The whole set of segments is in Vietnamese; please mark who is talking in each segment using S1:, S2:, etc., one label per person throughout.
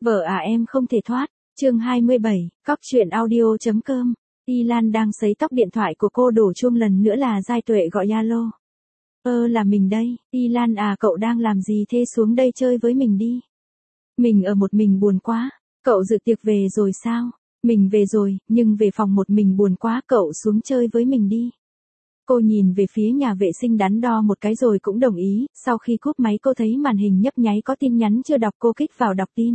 S1: Vợ à em không thể thoát. Chương 27, Cóc truyện audio.com. Y Lan đang sấy tóc, điện thoại của cô đổ chuông, lần nữa là Giai Tuệ gọi alo. Là mình đây. Y Lan à, cậu đang làm gì thế, xuống đây chơi với mình đi. Mình ở một mình buồn quá. Cậu dự tiệc về rồi sao? Mình về rồi, nhưng về phòng một mình buồn quá, cậu xuống chơi với mình đi. Cô nhìn về phía nhà vệ sinh đắn đo một cái rồi cũng đồng ý. Sau khi cúp máy cô thấy màn hình nhấp nháy có tin nhắn chưa đọc, cô kích vào đọc tin.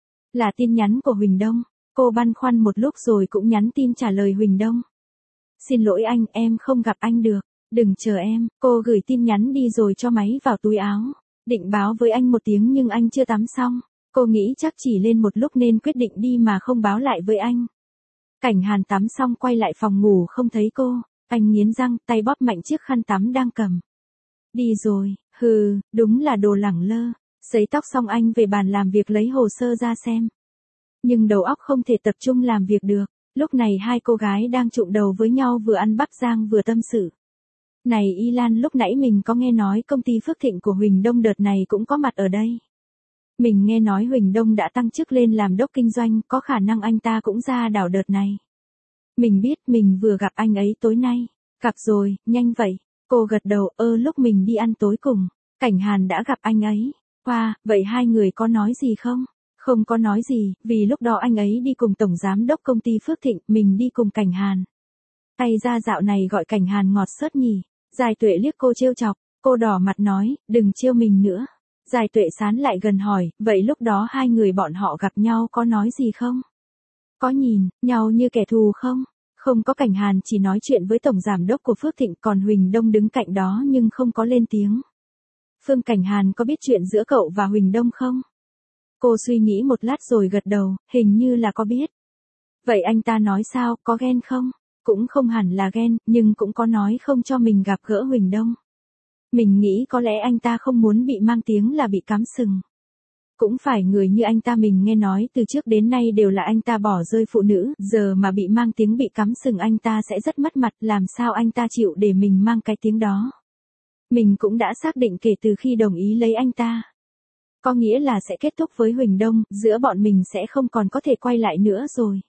S1: Là tin nhắn của Huỳnh Đông. Cô băn khoăn một lúc rồi cũng nhắn tin trả lời Huỳnh Đông. Xin lỗi anh, em không gặp anh được. Đừng chờ em. Cô gửi tin nhắn đi rồi cho máy vào túi áo. Định báo với anh một tiếng nhưng anh chưa tắm xong. Cô nghĩ chắc chỉ lên một lúc nên quyết định đi mà không báo lại với anh. Cảnh Hàn tắm xong quay lại phòng ngủ không thấy cô. Anh nghiến răng, tay bóp mạnh chiếc khăn tắm đang cầm. Đi rồi, đúng là đồ lẳng lơ. Sấy tóc xong anh về bàn làm việc lấy hồ sơ ra xem. Nhưng đầu óc không thể tập trung làm việc được. Lúc này hai cô gái đang chụm đầu với nhau, vừa ăn bắp rang vừa tâm sự. Này Y Lan, lúc nãy mình có nghe nói công ty Phước Thịnh của Huỳnh Đông đợt này cũng có mặt ở đây. Mình nghe nói Huỳnh Đông đã tăng chức lên làm đốc kinh doanh, có khả năng anh ta cũng ra đảo đợt này. Mình biết, mình vừa gặp anh ấy tối nay. Gặp rồi, nhanh vậy. Cô gật đầu, lúc mình đi ăn tối cùng, Cảnh Hàn đã gặp anh ấy. Vậy hai người có nói gì không? Không có nói gì, vì lúc đó anh ấy đi cùng tổng giám đốc công ty Phước Thịnh, mình đi cùng Cảnh Hàn. Hay ra dạo này gọi Cảnh Hàn ngọt xớt nhỉ? Giai Tuệ liếc cô trêu chọc, cô đỏ mặt nói, đừng trêu mình nữa. Giai Tuệ sán lại gần hỏi, vậy lúc đó hai người bọn họ gặp nhau có nói gì không? Có nhìn nhau như kẻ thù không? Không có. Cảnh Hàn chỉ nói chuyện với tổng giám đốc của Phước Thịnh, còn Huỳnh Đông đứng cạnh đó nhưng không có lên tiếng. Phương, Cảnh Hàn có biết chuyện giữa cậu và Huỳnh Đông không? Cô suy nghĩ một lát rồi gật đầu, hình như là có biết. Vậy anh ta nói sao, có ghen không? Cũng không hẳn là ghen, nhưng cũng có nói không cho mình gặp gỡ Huỳnh Đông. Mình nghĩ có lẽ anh ta không muốn bị mang tiếng là bị cắm sừng. Cũng phải, người như anh ta mình nghe nói từ trước đến nay đều là anh ta bỏ rơi phụ nữ, giờ mà bị mang tiếng bị cắm sừng anh ta sẽ rất mất mặt, làm sao anh ta chịu để mình mang cái tiếng đó. Mình cũng đã xác định kể từ khi đồng ý lấy anh ta. Có nghĩa là sẽ kết thúc với Huỳnh Đông, giữa bọn mình sẽ không còn có thể quay lại nữa rồi.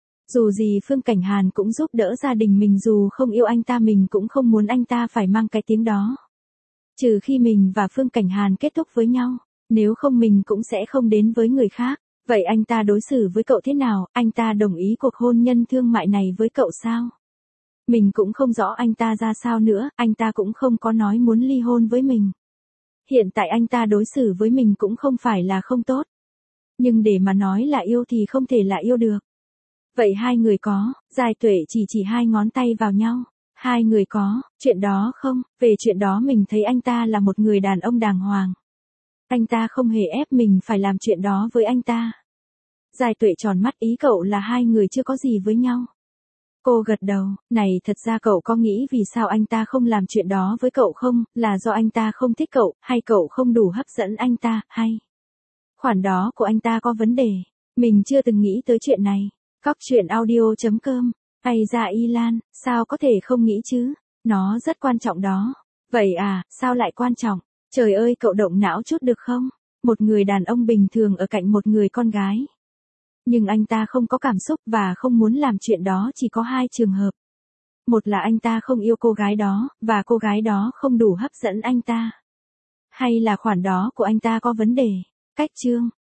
S1: Dù gì Phương Cảnh Hàn cũng giúp đỡ gia đình mình, dù không yêu anh ta mình cũng không muốn anh ta phải mang cái tiếng đó. Trừ khi mình và Phương Cảnh Hàn kết thúc với nhau, nếu không mình cũng sẽ không đến với người khác. Vậy anh ta đối xử với cậu thế nào, anh ta đồng ý cuộc hôn nhân thương mại này với cậu sao? Mình cũng không rõ anh ta ra sao nữa, anh ta cũng không có nói muốn ly hôn với mình. Hiện tại anh ta đối xử với mình cũng không phải là không tốt. Nhưng để mà nói là yêu thì không thể là yêu được. Vậy hai người có, Giai Tuệ chỉ hai ngón tay vào nhau. Hai người có, chuyện đó không? Về chuyện đó mình thấy anh ta là một người đàn ông đàng hoàng. Anh ta không hề ép mình phải làm chuyện đó với anh ta. Giai Tuệ tròn mắt, ý cậu là hai người chưa có gì với nhau. Cô gật đầu, này thật ra cậu có nghĩ vì sao anh ta không làm chuyện đó với cậu không, là do anh ta không thích cậu, hay cậu không đủ hấp dẫn anh ta, hay khoản đó của anh ta có vấn đề. Mình chưa từng nghĩ tới chuyện này. Cóc truyện audio.com. Hay ra Y Lan, sao có thể không nghĩ chứ, nó rất quan trọng đó. Vậy à, sao lại quan trọng? Trời ơi, cậu động não chút được không? Một người đàn ông bình thường ở cạnh một người con gái. Nhưng anh ta không có cảm xúc và không muốn làm chuyện đó, chỉ có hai trường hợp. Một là anh ta không yêu cô gái đó, và cô gái đó không đủ hấp dẫn anh ta. Hay là khoản đó của anh ta có vấn đề. Cách chương